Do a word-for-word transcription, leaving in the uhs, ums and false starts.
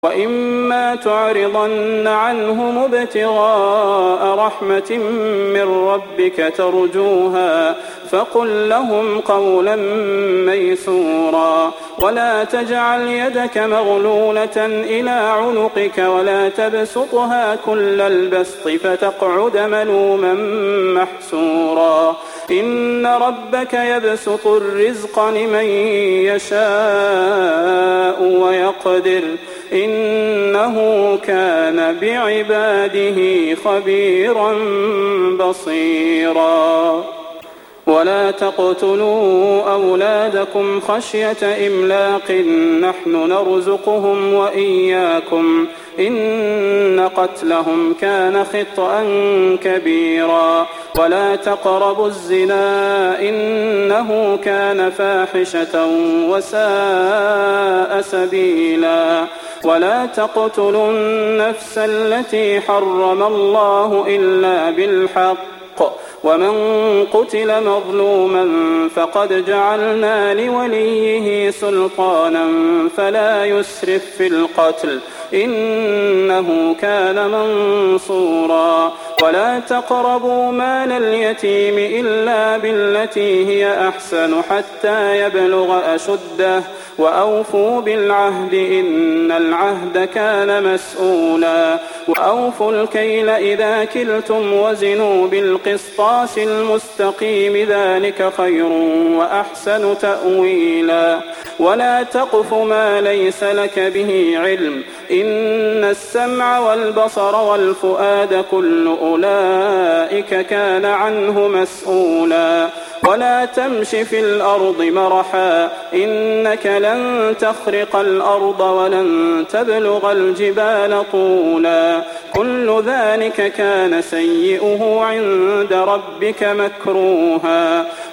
وإما تعرضن عنهم ابتغاء رحمة من ربك ترجوها فقل لهم قولا ميسورا ولا تجعل يدك مغلولة إلى عنقك ولا تبسطها كل البسط فتقعد ملوما محسورا إن ربك يبسط الرزق لمن يشاء ويقدر إنه كان بعباده خبيرا بصيرا ولا تقتلوا أولادكم خشية إملاق نحن نرزقهم وإياكم إن قتلهم كان خطأ كبيرا ولا تقربوا الزنا إنه كان فاحشة وساء سبيلا ولا تقتلوا النفس التي حرم الله إلا بالحق ومن قتل مظلوما فقد جعلنا لوليه سلطانا فلا يسرف في القتل إنه كان منصورا ولا تقربوا مال اليتيم إلا بالتي هي أحسن حتى يبلغ أشده وأوفوا بالعهد إن العهد كان مسؤولا وأوفوا الكيل إذا كلتم وزنوا بالقسطاس المستقيم ذلك خير وأحسن تأويلا ولا تقف ما ليس لك به علم إن السمع والبصر والفؤاد كل أولئك كان عنه مسؤولا ولا تمش في الأرض مرحا إنك لن تخرق الأرض ولن تبلغ الجبال طولا كل ذلك كان سيئه عند ربك مكروها